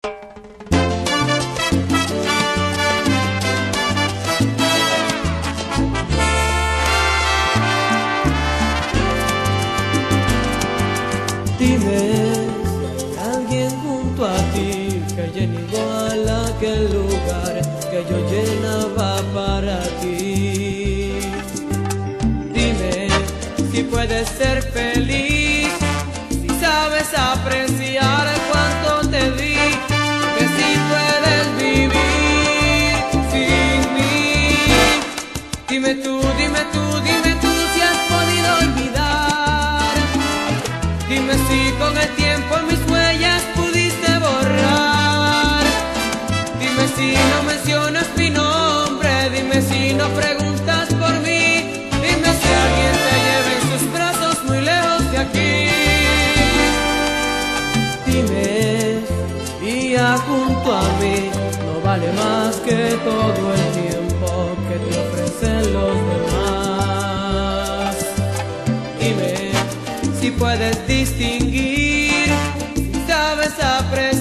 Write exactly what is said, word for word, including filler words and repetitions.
Dime, alguien junto a ti que llene igual a aquel lugar que yo llenaba para ti. Dime si puedes ser feliz, si sabes apreciar cuánto te di, que si puedes vivir sin mí. Dime tú, dime tú, dime tú si has podido olvidar. Dime si con el tiempo mis huellas pudiste borrar. Dime si no mencionas mi nombre, dime si no preguntas por mí. Dime si alguien te lleva en sus brazos muy lejos de aquí. Dime, día junto a mí no vale más que todo el tiempo que te ofrecen los demás. Dime si puedes distinguir, si sabes apreciar